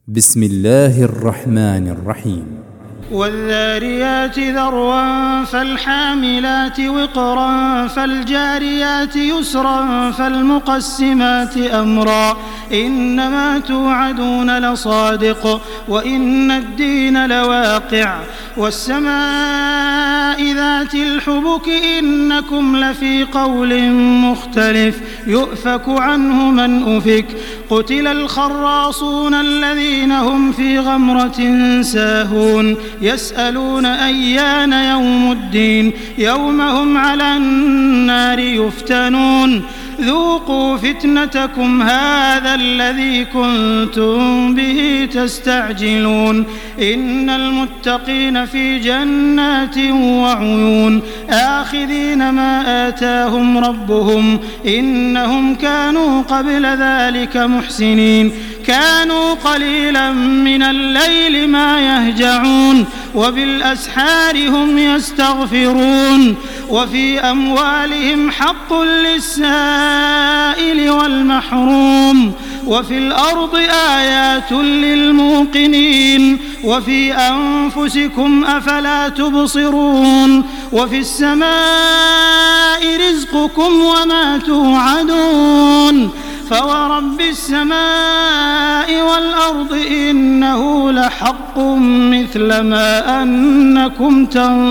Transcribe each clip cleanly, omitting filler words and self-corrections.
بسم الله الرحمن الرحيم. والذاريات ذروا فالحاملات وقرا فالجاريات يسرا فالمقسمات أمرا إنما توعدون لصادق وإن الدين لواقع والسماء ذات الحبك إنكم لفي قول مختلف يؤفك عنه من أفك قتل الخراصون الذين هم في غمرة ساهون يسألون أيان يوم الدين يوم هم على النار يفتنون ذوقوا فتنتكم هذا الذي كنتم به تستعجلون إن المتقين في جنات وعيون آخذين ما آتاهم ربهم إنهم كانوا قبل ذلك محسنين كانوا قليلا من الليل ما يهجعون وبالأسحار هم يستغفرون وفي أموالهم حق للسائل والمحروم وفي الأرض آيات للموقنين وفي أنفسكم أفلا تبصرون وفي السماء رزقكم وما توعدون فورب السماء والأرض إنه لحق مثل ما أنكم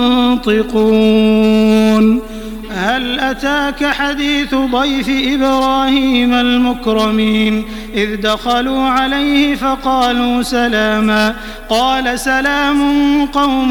تنطقون هل أتاك حديث ضيف إبراهيم المكرمين إذ دخلوا عليه فقالوا سلاما قال سلام قوم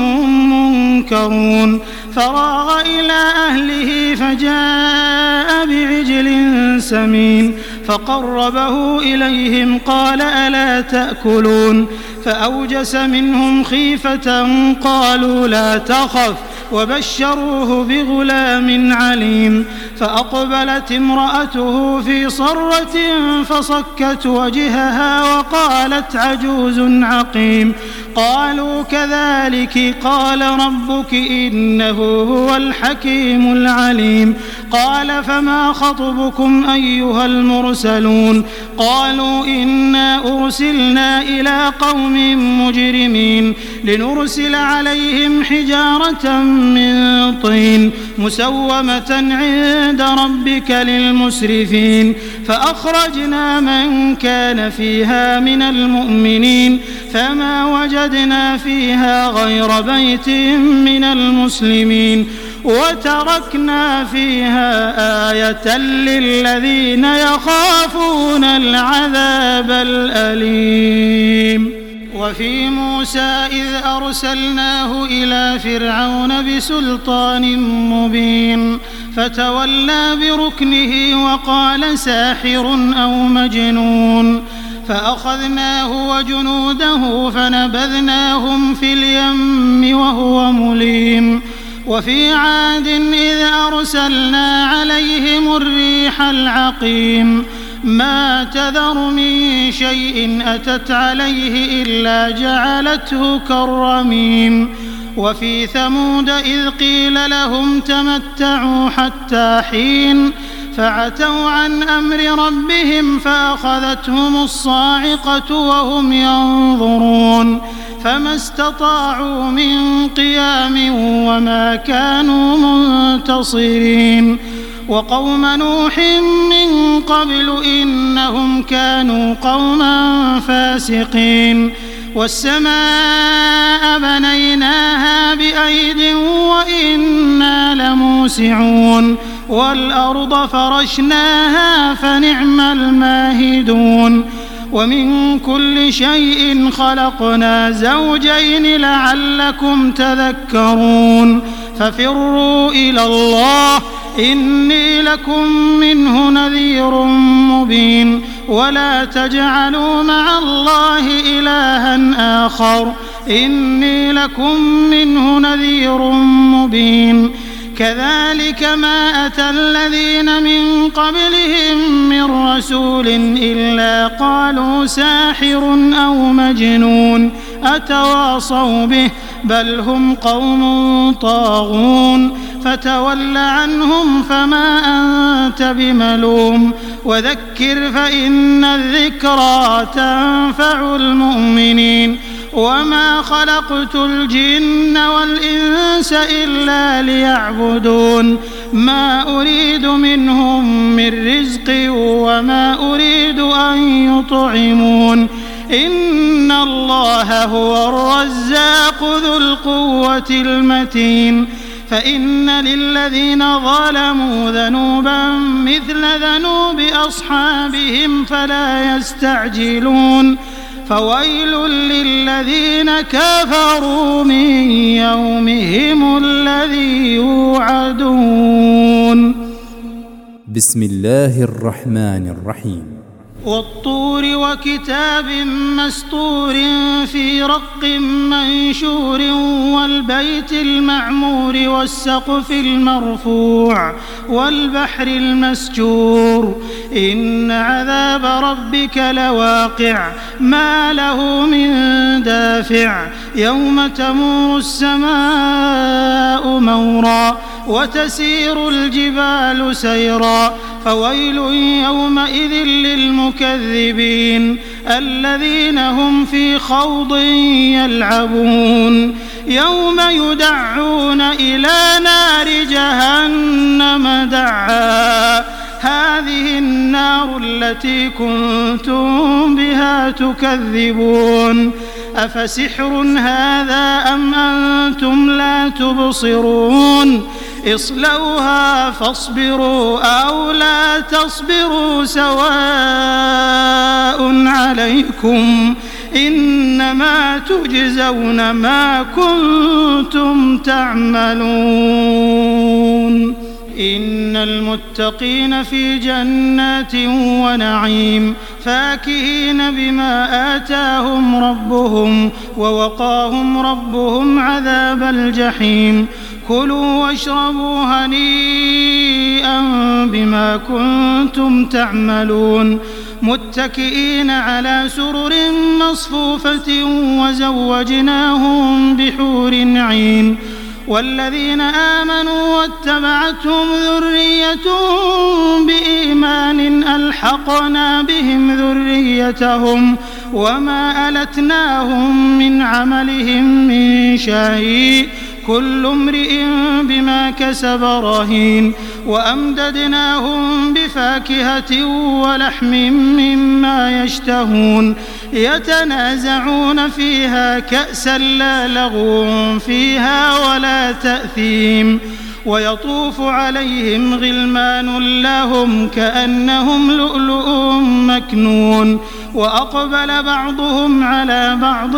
منكرون فراغ إلى أهله فجاء بعجل سمين فقربه إليهم قال ألا تأكلون فأوجس منهم خيفة قالوا لا تخف وبشروه بغلام عليم فأقبلت امرأته في صرة فصكت وجهها وقالت عجوز عقيم قالوا كذلك قال ربك إنه هو الحكيم العليم قال فما خطبكم أيها المرسلون قالوا إنا أرسلنا إلى قوم مجرمين لنرسل عليهم حجارة من طين مسومة عند ربك للمسرفين فأخرجنا من كان فيها من المؤمنين فما وجدنا فيها غير بيت من المسلمين وتركنا فيها آية للذين يخافون العذاب الأليم وفي موسى إذ أرسلناه إلى فرعون بسلطان مبين فتولى بركنه وقال ساحر أو مجنون فأخذناه وجنوده فنبذناهم في اليم وهو مليم وفي عاد إذ أرسلنا عليهم الريح العقيم ما تذر من شيء أتت عليه إلا جعلته كالرميم وفي ثمود إذ قيل لهم تمتعوا حتى حين فعتوا عن أمر ربهم فأخذتهم الصاعقة وهم ينظرون فما استطاعوا من قيام وما كانوا منتصرين وقوم نوح من قبل إنهم كانوا قوما فاسقين والسماء بنيناها بأيد وإنا لموسعون والأرض فرشناها فنعم الماهدون ومن كل شيء خلقنا زوجين لعلكم تذكرون ففروا إلى الله إني لكم منه نذير مبين ولا تجعلوا مع الله إلها آخر إني لكم منه نذير مبين كذلك ما أتى الذين من قبلهم من رسول إلا قالوا ساحر أو مجنون أتواصوا به بل هم قوم طاغون فتول عنهم فما أنت بملوم وذكر فإن الذكرى تنفع المؤمنين وما خلقت الجن والإنس إلا ليعبدون ما أريد منهم من رزق وما أريد أن يطعمون إن الله هو الرزاق ذو القوة المتين فإن للذين ظلموا ذنوبا مثل ذنوب أصحابهم فلا يستعجلون فويل للذين كفروا من يومهم الذي يوعدون. بسم الله الرحمن الرحيم. والطور وكتاب مسطور في رق منشور والبيت المعمور والسقف المرفوع والبحر المسجور إن عذاب ربك لواقع ما له من دافع يوم تمور السماء مورا وتسير الجبال سيرا فويل يومئذ للمكذبين الذين هم في خوض يلعبون يوم يدعون إلى نار جهنم دعا هذه النار التي كنتم بها تكذبون أفسحر هذا أم أنتم لا تبصرون اصلوها فاصبروا أو لا تصبروا سواء عليكم إنما تجزون ما كنتم تعملون. إن المتقين في جنات ونعيم فاكهين بما آتاهم ربهم ووقاهم ربهم عذاب الجحيم كلوا واشربوا هنيئا بما كنتم تعملون متكئين على سرر مصفوفة وزوجناهم بحور عين والذين آمنوا واتبعتهم ذريتهم بإيمان ألحقنا بهم ذريتهم وما ألتناهم من عملهم من شيء كل امرئ بما كسب رهين وأمددناهم بفاكهة ولحم مما يشتهون يتنازعون فيها كأسا لا لغو فيها ولا تأثيم ويطوف عليهم غلمان لهم كأنهم لؤلؤ مكنون وأقبل بعضهم على بعض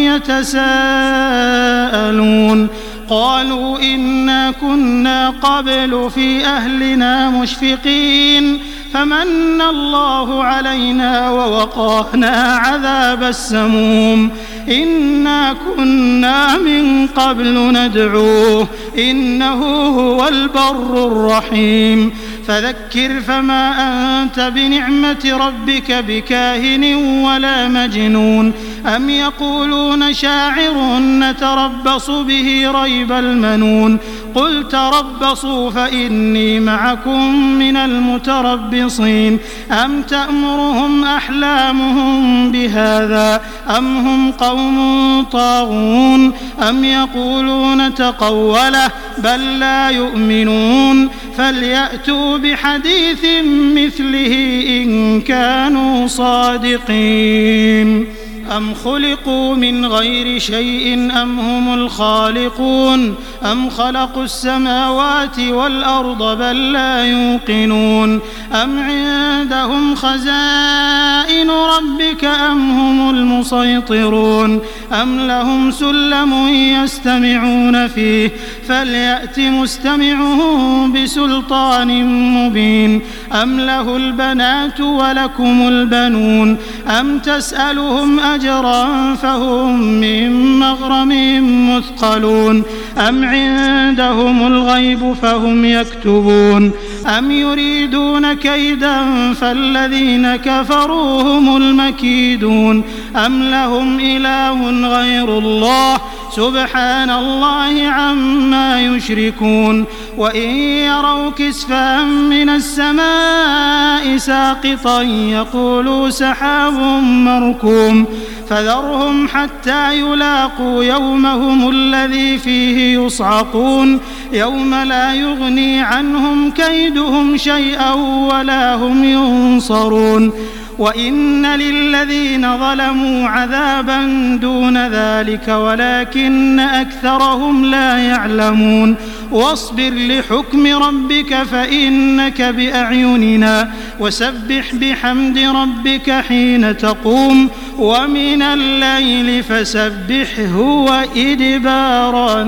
يتساءلون قالوا إنا كنا قبل في أهلنا مشفقين فمن الله علينا ووقانا عذاب السموم إنا كنا من قبل ندعوه إنه هو البر الرحيم فذكر فما أنت بنعمة ربك بكاهن ولا مجنون أم يقولون شاعر نتربص به ريب المنون قل تربصوا فإني معكم من المتربصين أم تأمرهم أحلامهم بهذا أم هم قوم طاغون أم يقولون تقوله بل لا يؤمنون فليأتوا بحديث مثله إن كانوا صادقين أم خلقوا من غير شيء أم هم الخالقون أم خلقوا السماوات والأرض بل لا يوقنون أم عندهم خزائن ربك أم هم المسيطرون أم لهم سلم يستمعون فيه فليأت مستمعهم بسلطان مبين أم له البنات ولكم البنون أم تسألهم أجرا فهم من مغرم مثقلون أم عندهم الغيب فهم يكتبون أم يريدون كيدا فالذين كفروا هم المكيدون أم لهم إله غير الله سبحان الله عما يشركون وإن يروا كسفا من السماء ساقطا يقولوا سحاب مركوم فذرهم حتى يلاقوا يومهم الذي فيه يصعقون يوم لا يغني عنهم كيدهم شيئا ولا هم ينصرون وإن للذين ظلموا عذابا دون ذلك ولكن أكثرهم لا يعلمون واصبر لحكم ربك فإنك بأعيننا وسبح بحمد ربك حين تقوم ومن الليل فسبحه وإدبار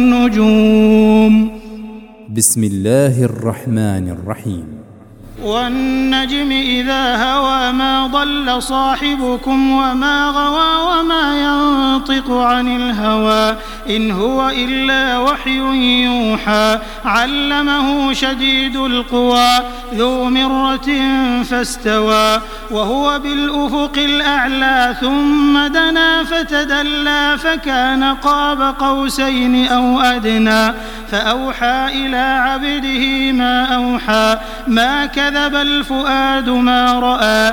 النجوم. بسم الله الرحمن الرحيم. والنجم إذا هوى ما ضل صاحبكم وما غوى وما ينطق عن الهوى إن هو إلا وحي يوحى علمه شديد القوى ذو مرة فاستوى وهو بالأفق الأعلى ثم دنا فتدلى فكان قاب قوسين أو أدنى فأوحى إلى عبده ما أوحى ما كذب الفؤاد ما رأى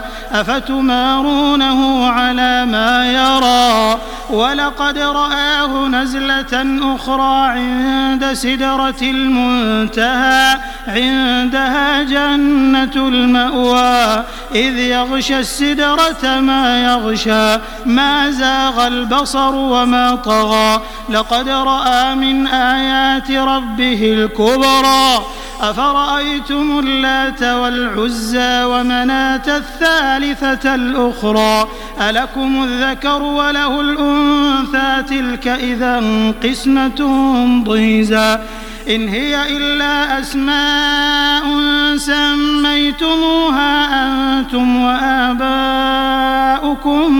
أفتمارونه على ما يرى ولقد رآه نزلة أخرى عند سدرة المنتهى عندها جنة المأوى إذ يغشى السدرة ما يغشى ما زاغ البصر وما طغى لقد رأى من آيات ربه الكبرى أفرأيتم اللات والعزى ومناة الثالثة الأخرى ألكم الذكر وله الأنثى تلك إذا قسمة ضيزى إن هي إلا أسماء سميتموها أنتم وآباؤكم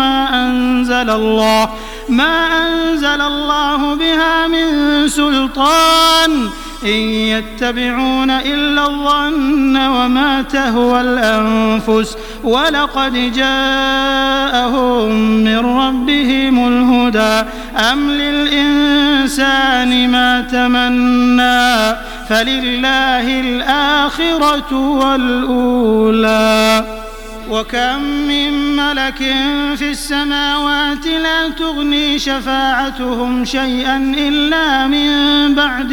ما أنزل الله بها من سلطان إن يتبعون إلا الظن وما تهوى الأنفس ولقد جاءهم من ربهم الهدى أم للإنسان ما تمنى فلله الآخرة والأولى وكم من ملك في السماوات لا تغني شفاعتهم شيئا إلا من بعد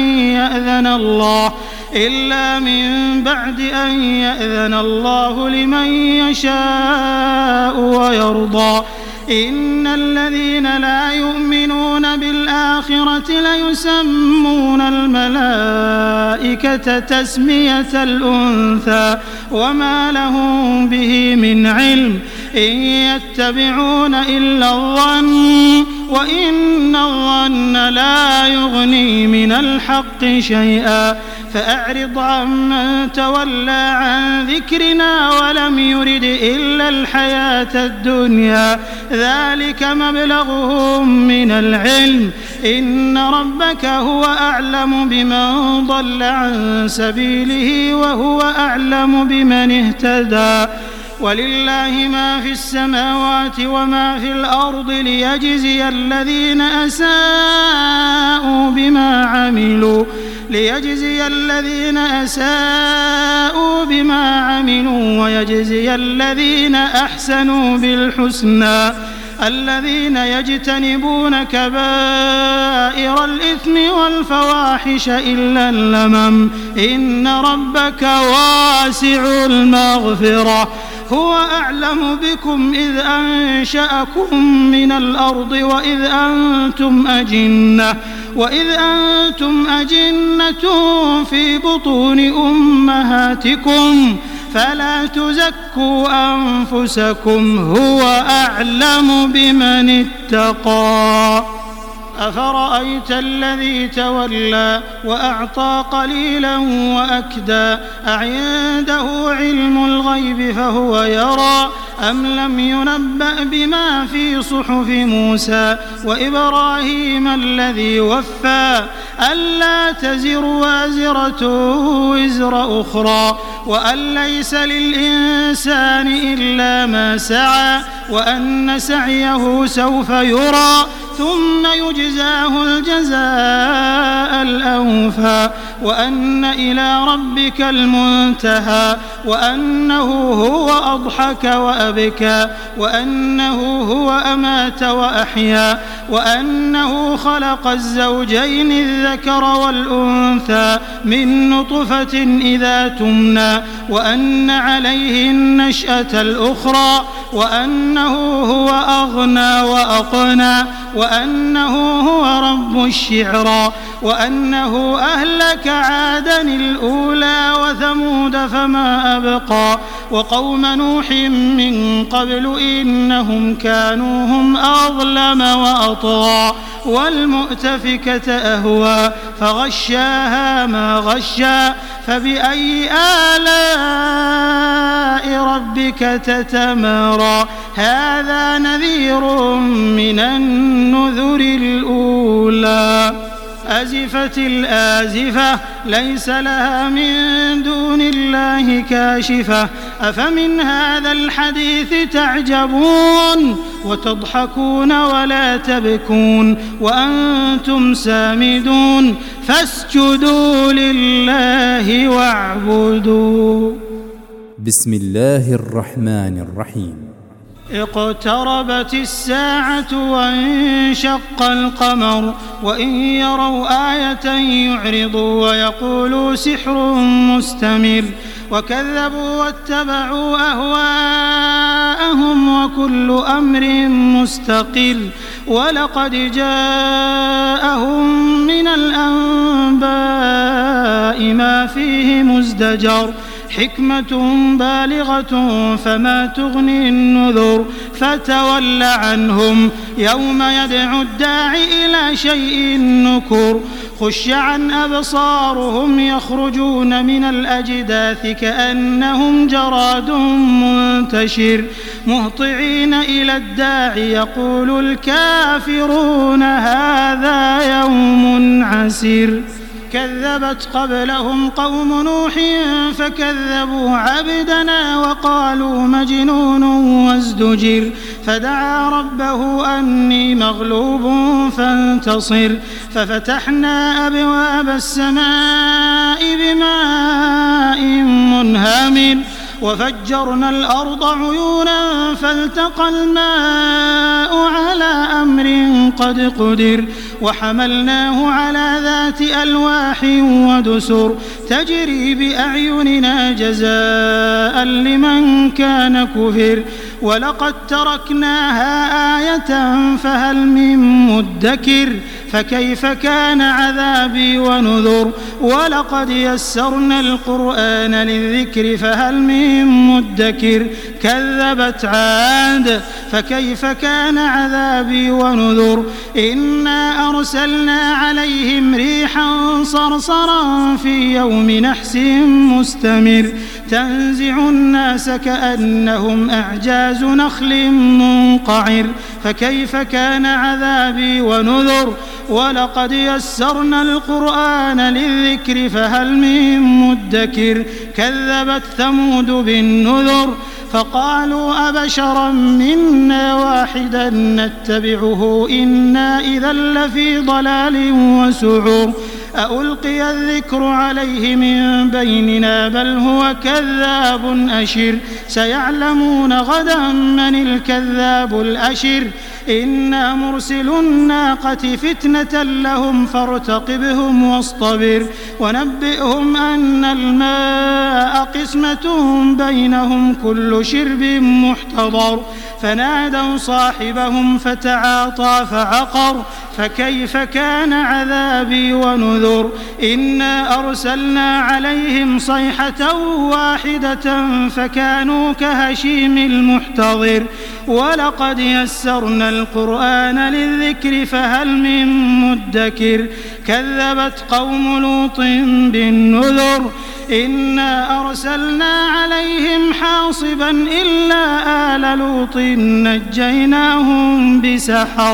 أن يأذن الله لمن يشاء ويرضى إن الذين لا يؤمنون بالآخرة ليسمون الملائكة تسمية الأنثى وما لهم به من علم إن يتبعون إلا الظن وإن الظن لا يغني من الحق شيئا فأعرض عمن تولى عن ذكرنا ولم يرد إلا الحياة الدنيا ذلك مبلغهم من العلم إن ربك هو أعلم بمن ضل عن سبيله وهو أعلم بمن اهتدى ولله ما في السماوات وما في الأرض ليجزي الذين أساءوا بما عملوا ويجزي الذين أحسنوا بالحسنى الذين يجتنبون كبائر الإثم والفواحش إلا اللمم إن ربك واسع المغفرة هو أعلم بكم إذ أنشأكم من الأرض وإذ أنتم أجنة في بطون أمهاتكم فلا تزكوا أنفسكم هو أعلم بمن اتقى أفرأيت الذي تولى وأعطى قليلا وأكدى أعنده علم الغيب فهو يرى أم لم ينبأ بما في صحف موسى وإبراهيم الذي وفى ألا تزر وازرة وزر أخرى وأن ليس للإنسان إلا ما سعى وأن سعيه سوف يرى ثم يجزاه الجزاء الأوفى وأن إلى ربك المنتهى وأنه هو أضحك وأبكى وأنه هو أمات وأحيا وأنه خلق الزوجين الذكر والأنثى من نطفة إذا تمنى وأن عليه النشأة الأخرى وأنه هو أغنى وأقنى وأنه هو رب الشعرى وأنه أهلك عادا الأولى وثمود فما أبقى وقوم نوح من قبل إنهم كانوا هم أظلم وأطغى والمؤتفكة أهوى فغشاها ما غشى فبأي آلاء ربك تتمارى هذا نذير من النذر الأولى أزفت الآزفة ليس لها من دون الله كاشفة أفمن هذا الحديث تعجبون وتضحكون ولا تبكون وأنتم سامدون فاسجدوا لله واعبدوا. بسم الله الرحمن الرحيم. اقتربت الساعة وانشق القمر وإن يروا آية يعرضوا ويقولوا سحر مستمر وكذبوا واتبعوا أهواءهم وكل أمر مستقر ولقد جاءهم من الأنباء ما فيه مزدجر حكمة بالغة فما تغني النذر فتول عنهم يوم يدعو الداعي إلى شيء نكر خش عن أبصارهم يخرجون من الأجداث كأنهم جراد منتشر مهطعين إلى الداعي يقول الكافرون هذا يوم عسير كذبت قبلهم قوم نوح فكذبوا عبدنا وقالوا مجنون وازدجر فدعا ربه أني مغلوب فانتصر ففتحنا أبواب السماء بماء منهمر وفجرنا الأرض عيونا فالتقى الماء على أمر قد قدر وحملناه على ذات ألواح ودسر تجري بأعيننا جزاء لمن كان كفر ولقد تركناها آية فهل من مدكر فكيف كان عذابي ونذر ولقد يسرنا القرآن للذكر فهل من مدكر كذبت عاد فكيف كان عذابي ونذر إنا أرسلنا عليهم ريحا صرصرا في يوم نحس مستمر تنزع الناس كأنهم أعجاز نخل منقعر فكيف كان عذابي ونذر ولقد يسرنا القرآن للذكر فهل من مدكر كذبت ثمود بالنذر فقالوا أبشرا منا واحدا نتبعه إنا إذا لفي ضلال وسعور أألقي الذكر عليه من بيننا بل هو كذاب أشر سيعلمون غدا من الكذاب الأشر إنا مرسل الناقة فتنة لهم فارتقبهم واصطبر ونبئهم أن الماء قسمة بينهم كل شرب محتضر فنادوا صاحبهم فتعاطى فعقر فكيف كان عذابي ونذر إنا أرسلنا عليهم صيحة واحدة فكانوا كهشيم المحتضر ولقد يسرنا القرآن للذكر فهل من مدكر كذبت قوم لوط بالنذر إنا أرسلنا عليهم حاصبا إلا آل لوط نجيناهم بسحر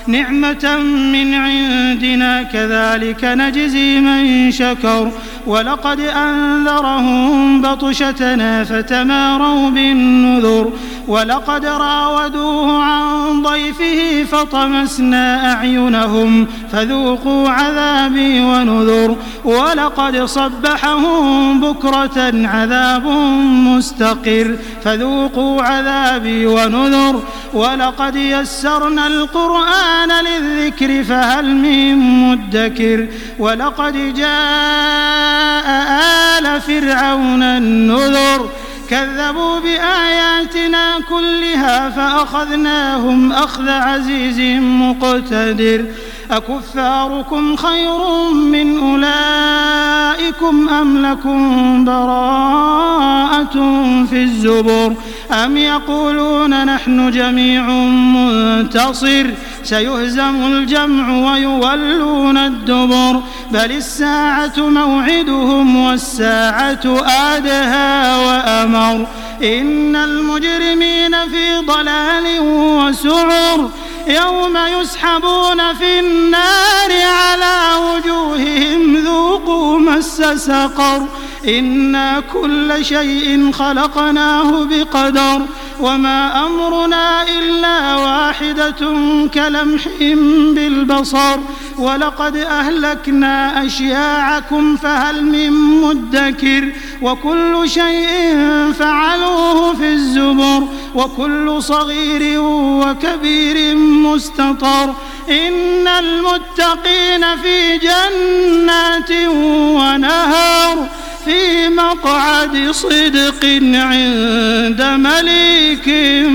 نعمة من عندنا كذلك نجزي من شكر ولقد أنذرهم بطشتنا فتماروا بالنذر ولقد راودوه عن ضيفه فطمسنا أعينهم فذوقوا عذابي ونذر ولقد صبحهم بكرة عذاب مستقر فذوقوا عذابي ونذر ولقد يسرنا القرآن للذكر فهل من مدكر ولقد جاء آل فرعون النذر كذبوا بآياتنا كلها فأخذناهم أخذ عزيز مقتدر أكفاركم خير من أولئكم أم لكم براءة في الزبر أم يقولون نحن جميع منتصر سيهزم الجمع ويولون الدبر بل الساعة موعدهم والساعة أدهى وأمر إن المجرمين في ضلال وسعر يوم يسحبون في النار على وجوههم ذوقوا مس سقر إنا كل شيء خلقناه بقدر وما أمرنا إلا واحدة كلمح بالبصر ولقد أهلكنا أشياعكم فهل من مدكر وكل شيء فعلوه في الزبر وكل صغير وكبير مستطر إن المتقين في جنات ونهر في مقعد صدق عند مليك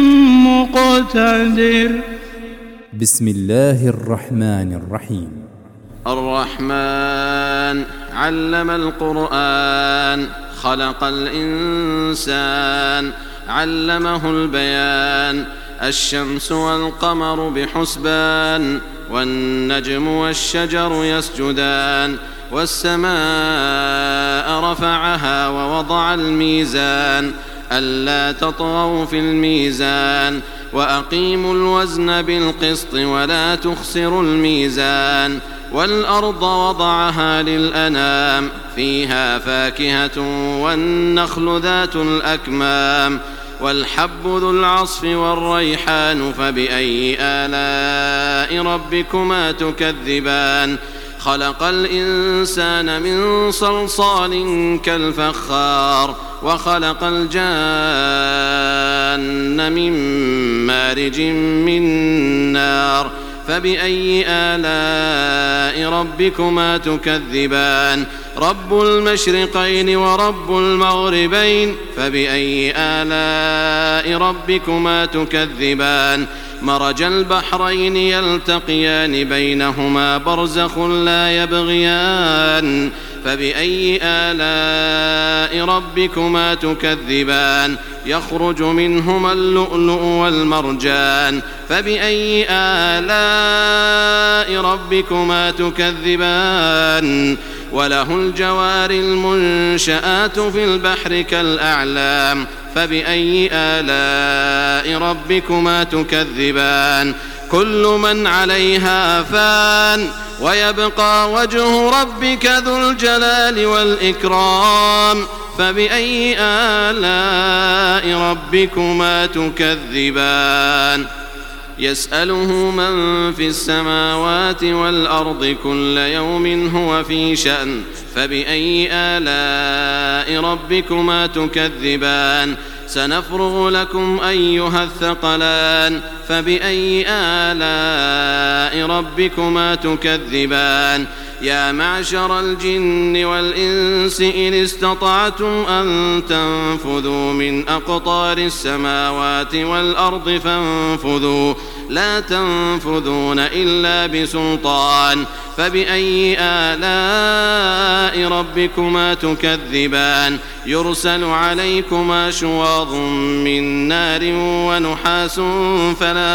مقتدر. بسم الله الرحمن الرحيم. الرحمن علم القرآن خلق الإنسان علمه البيان الشمس والقمر بحسبان والنجم والشجر يسجدان والسماء رفعها ووضع الميزان ألا تطغوا في الميزان وأقيموا الوزن بالقسط ولا تخسروا الميزان والأرض وضعها للأنام فيها فاكهة والنخل ذات الأكمام والحب ذو العصف والريحان فبأي آلاء ربكما تكذبان خلق الإنسان من صلصال كالفخار وخلق الجان من مارج من نار فبأي آلاء ربكما تكذبان رب المشرقين ورب المغربين فبأي آلاء ربكما تكذبان مرج البحرين يلتقيان بينهما برزخ لا يبغيان فبأي آلاء ربكما تكذبان يخرج منهما اللؤلؤ والمرجان فبأي آلاء ربكما تكذبان وله الجوار المنشآت في البحر كالأعلام فبأي آلاء ربكما تكذبان كل من عليها فان ويبقى وجه ربك ذو الجلال والإكرام فبأي آلاء ربكما تكذبان يسأله من في السماوات والأرض كل يوم هو في شأن فبأي آلاء ربكما تكذبان سنفرغ لكم أيها الثقلان فبأي آلاء ربكما تكذبان يا معشر الجن والإنس إن استطعتم أن تنفذوا من أقطار السماوات والأرض فانفذوا لا تنفذون إلا بسلطان فبأي آلاء ربكما تكذبان يرسل عليكما شواظ من نار ونحاس فلا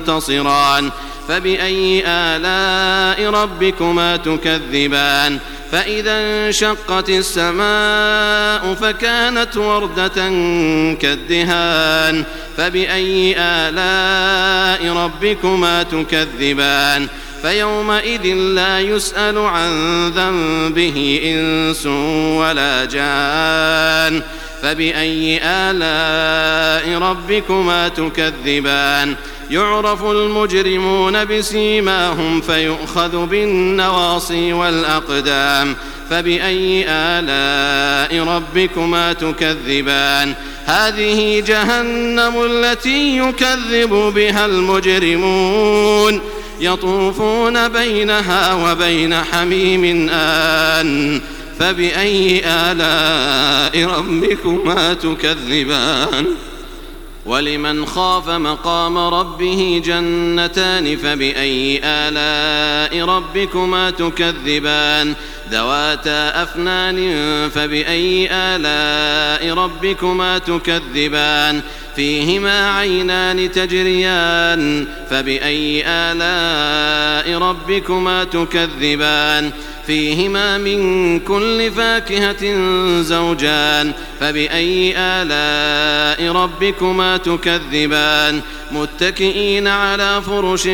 تنتصران فبأي آلاء ربكما تكذبان فإذا انشقت السماء فكانت وردة كالدهان فبأي آلاء ربكما تكذبان فيومئذ لا يسأل عن ذنبه إنس ولا جان فبأي آلاء ربكما تكذبان يعرف المجرمون بسيماهم فيؤخذ بالنواصي والأقدام فبأي آلاء ربكما تكذبان هذه جهنم التي يكذب بها المجرمون يطوفون بينها وبين حميم آن فبأي آلاء ربكما تكذبان ولمن خاف مقام ربه جنتان فبأي آلاء ربكما تكذبان ذواتا أفنان فبأي آلاء ربكما تكذبان فيهما عينان تجريان فبأي آلاء ربكما تكذبان فيهما من كل فاكهة زوجان فبأي آلاء ربكما تكذبان متكئين على فرش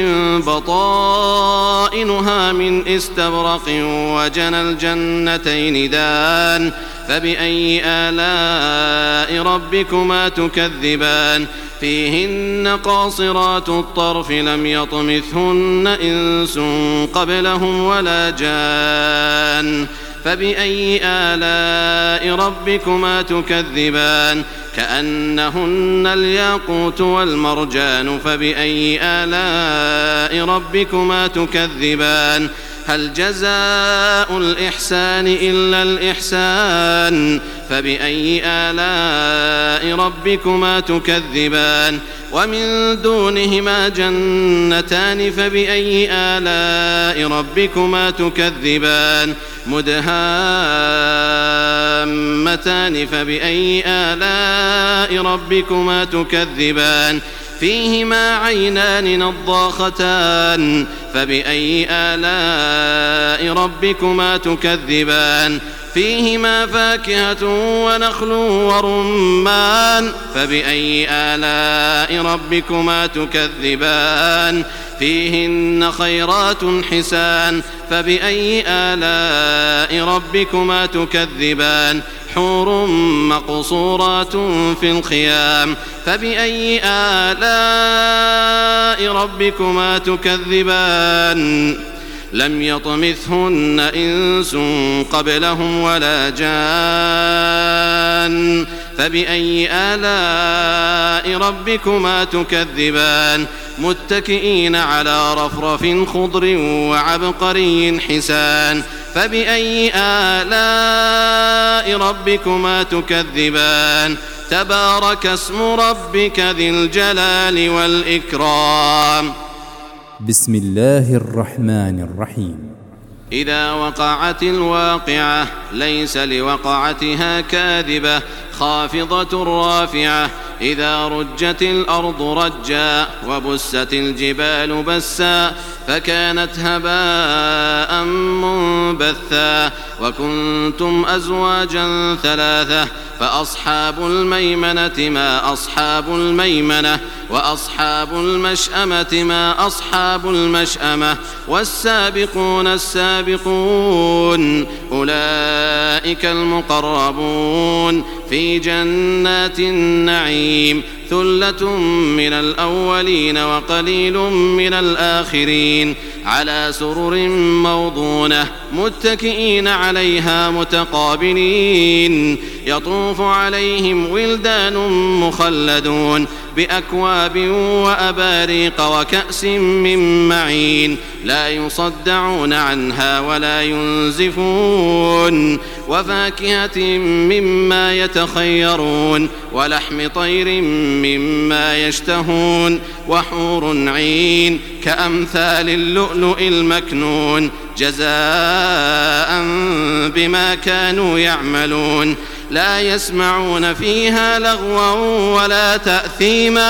بطائنها من استبرق وجنى الجنتين دان فبأي آلاء ربكما تكذبان فيهن قاصرات الطرف لم يطمثهن إنس قبلهم ولا جان فبأي آلاء ربكما تكذبان كأنهن الياقوت والمرجان فبأي آلاء ربكما تكذبان هل جزاء الإحسان إلا الإحسان فبأي آلاء ربكما تكذبان ومن دونهما جنتان فبأي آلاء ربكما تكذبان مدهامتان فبأي آلاء ربكما تكذبان فيهما عينان نضاختان فبأي آلاء ربكما تكذبان فيهما فاكهة ونخل ورمان فبأي آلاء ربكما تكذبان فيهن خيرات حسان فبأي آلاء ربكما تكذبان حور مقصورات في الخيام فبأي آلاء ربكما تكذبان لم يطمثهن إنس قبلهم ولا جان فبأي آلاء ربكما تكذبان متكئين على رفرف خضر وعبقري حسان فبأي آلاء ربكما تكذبان تبارك اسم ربك ذي الجلال والإكرام بسم الله الرحمن الرحيم إذا وقعت الواقعة ليس لوقعتها كاذبة خافضة رافعة إذا رجت الأرض رجا وبست الجبال بسا فكانت هباء منبثا وكنتم أزواجا ثلاثة فأصحاب الميمنة ما أصحاب الميمنة وأصحاب المشأمة ما أصحاب المشأمة والسابقون السابقون أولئك المقربون في جنات النعيم ثلة من الأولين وقليل من الآخرين على سرر موضونة متكئين عليها متقابلين يطوف عليهم ولدان مخلدون بأكواب وأباريق وكأس من معين لا يصدعون عنها ولا ينزفون وفاكهة مما يتخيرون ولحم طير مما يشتهون وحور عين كأمثال اللؤلؤ المكنون جزاء بما كانوا يعملون لا يسمعون فيها لغوا ولا تأثيما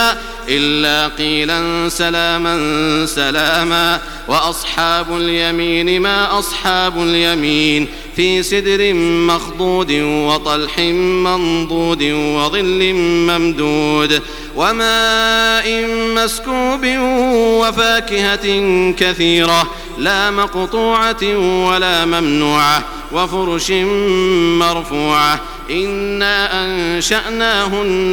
إلا قيلا سلاما سلاما. وأصحاب اليمين ما أصحاب اليمين في سدر مخضود وطلح منضود وظل ممدود وماء مسكوب وفاكهة كثيرة لا مقطوعة ولا ممنوعة وفرش مرفوعة. إنا أنشأناهن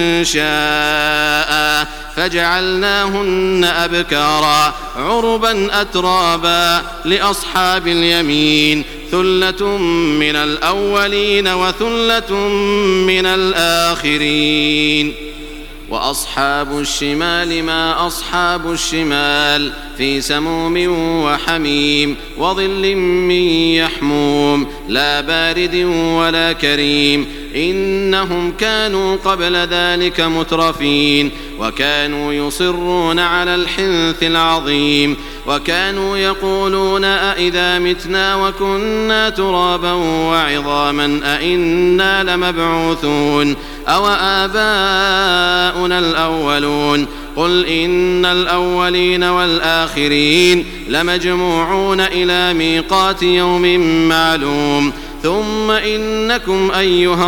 إنشاء فجعلناهن أبكارا عربا أترابا. لأصحاب اليمين ثلة من الأولين وثلة من الآخرين. وأصحاب الشمال ما أصحاب الشمال في سموم وحميم وظل من يحموم لا بارد ولا كريم. إنهم كانوا قبل ذلك مترفين وكانوا يصرون على الحنث العظيم وكانوا يقولون أئذا متنا وكنا ترابا وعظاما أئنا لمبعوثون أو آباؤنا الأولون. قل إن الأولين والآخرين لمجموعون إلى ميقات يوم معلوم. ثم إنكم أيها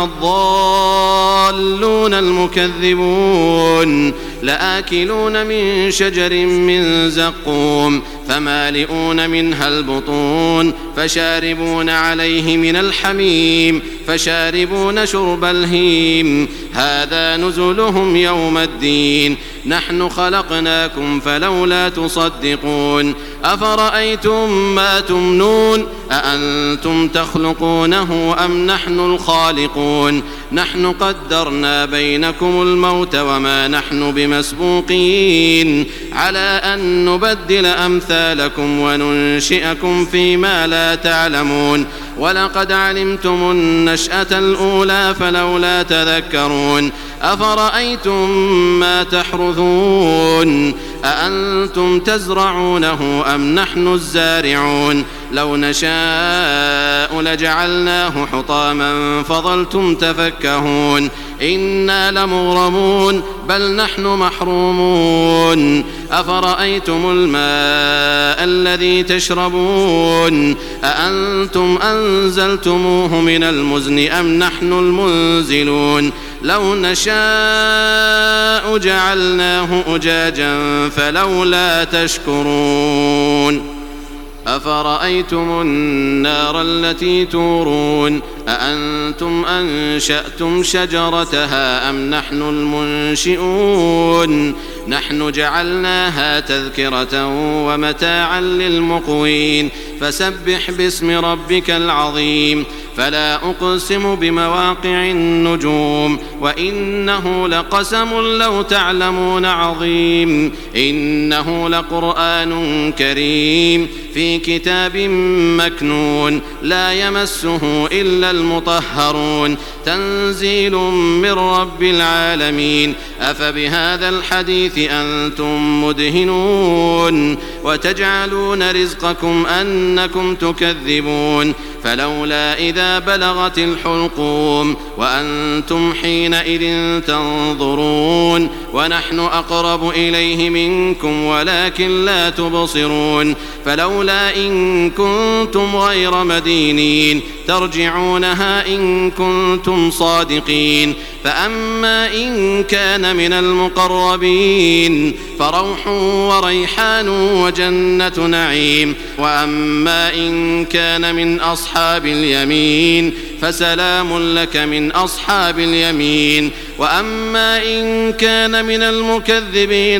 الضالون المكذبون لآكلون من شجر من زقوم فمالئون منها البطون فشاربون عليه من الحميم فشاربون شرب الهيم. هذا نزلهم يوم الدين. نحن خلقناكم فلولا تصدقون. أفرأيتم ما تمنون أأنتم تخلقونه أم نحن الخالقون. نحن قدرنا بينكم الموت وما نحن بمسبوقين على أن نبدل أمثالكم وننشئكم فيما لا تعلمون. ولقد علمتم النشأة الأولى فلولا تذكرون. أفرأيتم ما تحرثون أأنتم تزرعونه أم نحن الزارعون. لو نشاء لجعلناه حطاما فظلتم تفكهون. إنا لمغرمون بل نحن محرومون. أفرأيتم الماء الذي تشربون أأنتم أنزلتموه من المزن أم نحن المنزلون. لو نشاء جعلناه أجاجا فلولا تشكرون. أفرأيتم النار التي تورون أأنتم أنشأتم شجرتها أم نحن المنشئون. نحن جعلناها تذكرة ومتاعا للمقوين. فسبح باسم ربك العظيم. فلا أقسم بمواقع النجوم وإنه لقسم لو تعلمون عظيم. إنه لقرآن كريم في كتاب مكنون لا يمسه إلا المطهرون. تنزيل من رب العالمين. أفبهذا الحديث أنتم مدهنون وتجعلون رزقكم أنكم تكذبون. فلولا إذا بلغت الحلقوم وأنتم حينئذ تنظرون. ونحن أقرب إليه منكم ولكن لا تبصرون. فلولا إن كنتم غير مدينين ترجعونها إن كنتم صادقين. فأما إن كان من المقربين فروح وريحان وجنة نعيم. وأما إن كان من أصحاب اليمين فسلام لك من أصحاب اليمين. وأما إن كان من المكذبين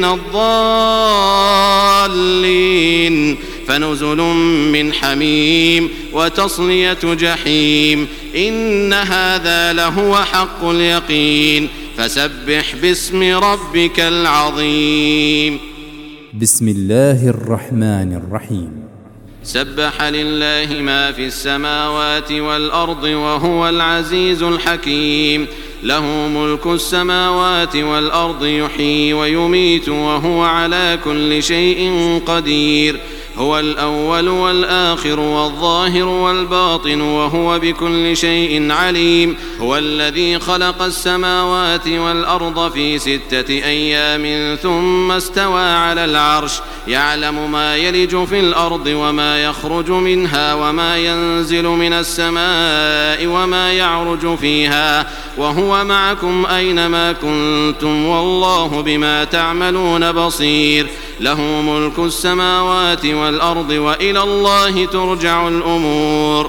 الضالين فنزل من حميم وتصلية جحيم. إن هذا لهو حق اليقين. فسبح باسم ربك العظيم. بسم الله الرحمن الرحيم. سبح لله ما في السماوات والأرض وهو العزيز الحكيم. له ملك السماوات والأرض يحيي ويميت وهو على كل شيء قدير. هو الأول والآخر والظاهر والباطن وهو بكل شيء عليم. هو الذي خلق السماوات والأرض في 6 أيام ثم استوى على العرش يعلم ما يلج في الأرض وما يخرج منها وما ينزل من السماء وما يعرج فيها وهو معكم أينما كنتم والله بما تعملون بصير. له ملك السماوات والأرض وإلى الله ترجع الأمور.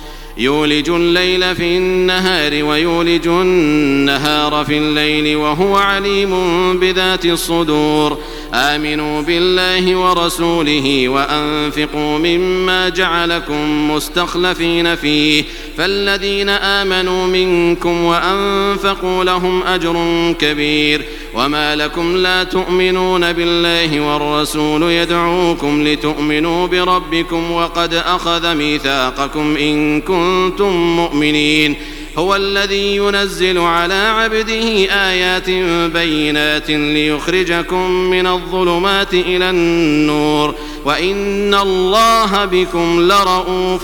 يولج الليل في النهار ويولج النهار في الليل وهو عليم بذات الصدور. آمنوا بالله ورسوله وأنفقوا مما جعلكم مستخلفين فيه فالذين آمنوا منكم وأنفقوا لهم أجر كبير. وما لكم لا تؤمنون بالله والرسول يدعوكم لتؤمنوا بربكم وقد أخذ ميثاقكم إن كنتم مؤمنين. هو الذي ينزل على عبده آيات بينات ليخرجكم من الظلمات إلى النور وإن الله بكم لرءوف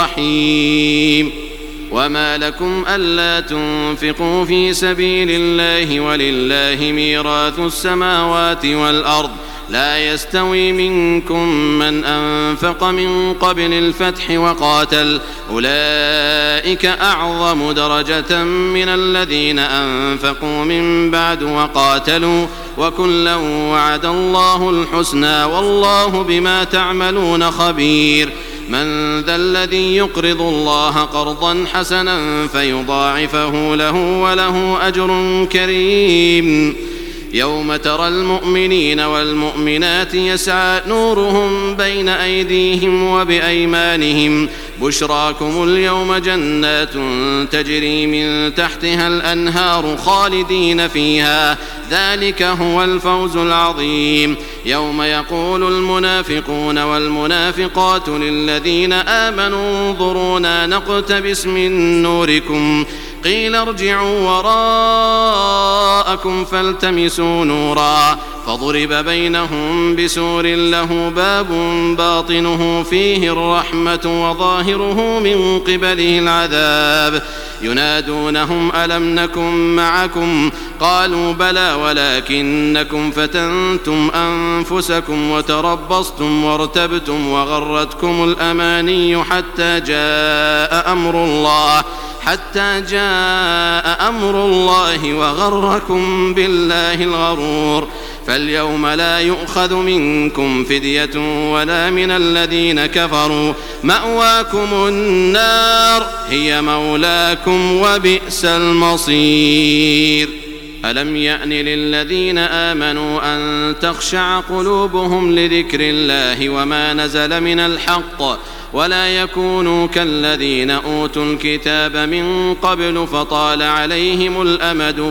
رحيم. وما لكم ألا تنفقوا في سبيل الله ولله ميراث السماوات والأرض لا يستوي منكم من أنفق من قبل الفتح وقاتل أولئك أعظم درجة من الذين أنفقوا من بعد وقاتلوا وكلا وعد الله الحسنى والله بما تعملون خبير. من ذا الذي يقرض الله قرضا حسنا فيضاعفه له وله أجر كريم. يوم ترى المؤمنين والمؤمنات يسعى نورهم بين أيديهم وبأيمانهم بشراكم اليوم جنات تجري من تحتها الأنهار خالدين فيها ذلك هو الفوز العظيم. يوم يقول المنافقون والمنافقات للذين آمنوا انظرونا نقتبس من نوركم قيل ارجعوا وراءكم فالتمسوا نورا فضرب بينهم بسور له باب باطنه فيه الرحمة وظاهره من قبله العذاب. ينادونهم ألم نكن معكم قالوا بلى ولكنكم فتنتم أنفسكم وتربصتم وارتبتم وغرتكم الأماني حتى جاء أمر الله وغركم بالله الغرور. فاليوم لا يؤخذ منكم فدية ولا من الذين كفروا مأواكم النار هي مولاكم وبئس المصير. ألم يأن للذين آمنوا أن تخشع قلوبهم لذكر الله وما نزل من الحق ولا يكونوا كالذين أوتوا الكتاب من قبل فطال عليهم الأمد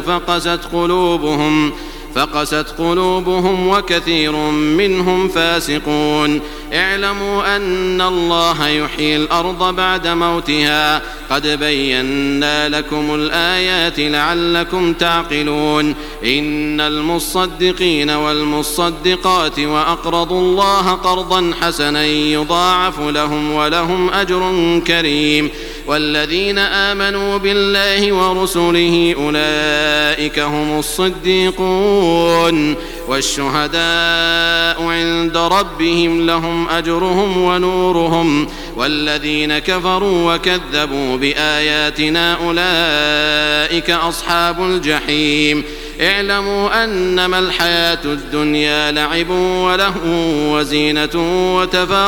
فقست قلوبهم وكثير منهم فاسقون. اعلموا أن الله يحيي الأرض بعد موتها قد بينا لكم الآيات لعلكم تعقلون. إن المصدقين والمصدقات وأقرضوا الله قرضا حسنا يضاعف لهم ولهم أجر كريم. والذين آمنوا بالله ورسله أولئك هم الصديقون والشهداء عند ربهم لهم أجرهم ونورهم. والذين كفروا وكذبوا بآياتنا أولئك أصحاب الجحيم. اعلموا أنما الحياة الدنيا لعب ولهو وزينة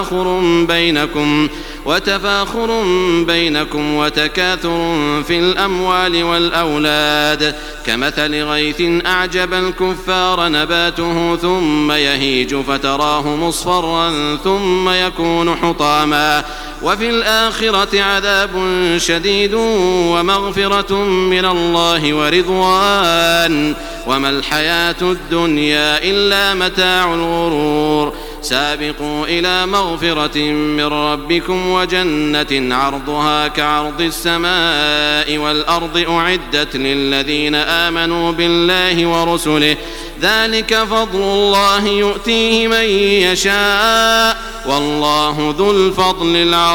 وتفاخر بينكم وتكاثر في الأموال والأولاد كمثل غيث أعجب الكفار نباته ثم يهيج فتراه مصفرا ثم يكون حطاما وفي الآخرة عذاب شديد ومغفرة من الله ورضوان وما الحياة الدنيا إلا متاع الغرور. سابقوا إلى مغفرة من ربكم وجنة عرضها كعرض السماء والأرض أعدت للذين آمنوا بالله ورسله ذلك فضل الله يؤتيه من يشاء والله ذو الفضل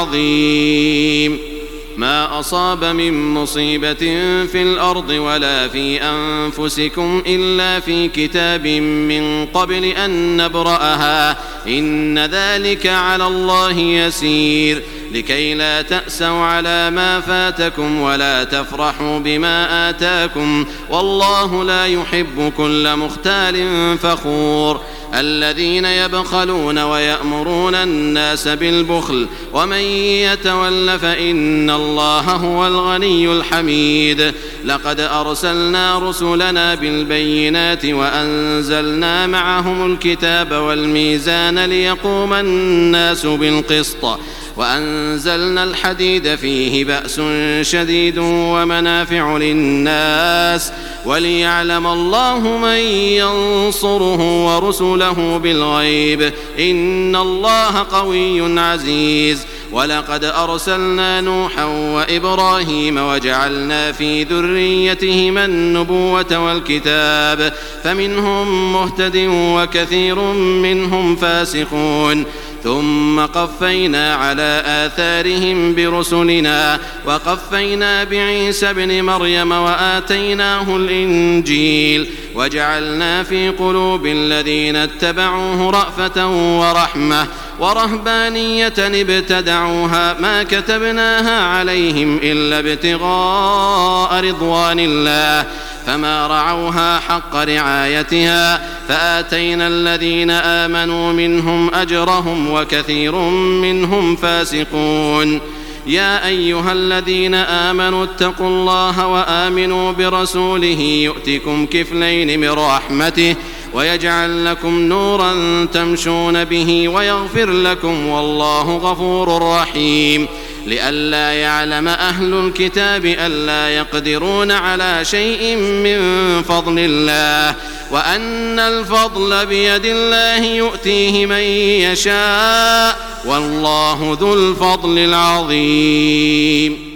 العظيم. ما أصاب من مصيبة في الأرض ولا في أنفسكم إلا في كتاب من قبل أن نبرأها إن ذلك على الله يسير لكي لا تأسوا على ما فاتكم ولا تفرحوا بما آتاكم والله لا يحب كل مختال فخور. الذين يبخلون ويأمرون الناس بالبخل ومن يتول فإن الله هو الغني الحميد. لقد أرسلنا رسلنا بالبينات وأنزلنا معهم الكتاب والميزان ليقوم الناس بالقسط وأنزلنا الحديد فيه بأس شديد ومنافع للناس وليعلم الله من ينصره ورسله بالغيب إن الله قوي عزيز. ولقد أرسلنا نوحا وإبراهيم وجعلنا في ذريتهما النبوة والكتاب فمنهم مهتد وكثير منهم فاسقون ثم قفينا على آثارهم برسلنا وقفينا بعيسى ابن مريم وآتيناه الإنجيل وجعلنا في قلوب الذين اتبعوه رأفة ورحمة ورهبانية ابتدعوها ما كتبناها عليهم إلا ابتغاء رضوان الله فما رعوها حق رعايتها فآتينا الذين آمنوا منهم أجرهم وكثير منهم فاسقون. يا أيها الذين آمنوا اتقوا الله وآمنوا برسوله يؤتكم كفلين من رحمته ويجعل لكم نورا تمشون به ويغفر لكم والله غفور رحيم. لئلا يعلم أهل الكتاب ألا يقدرون على شيء من فضل الله وأن الفضل بيد الله يؤتيه من يشاء والله ذو الفضل العظيم.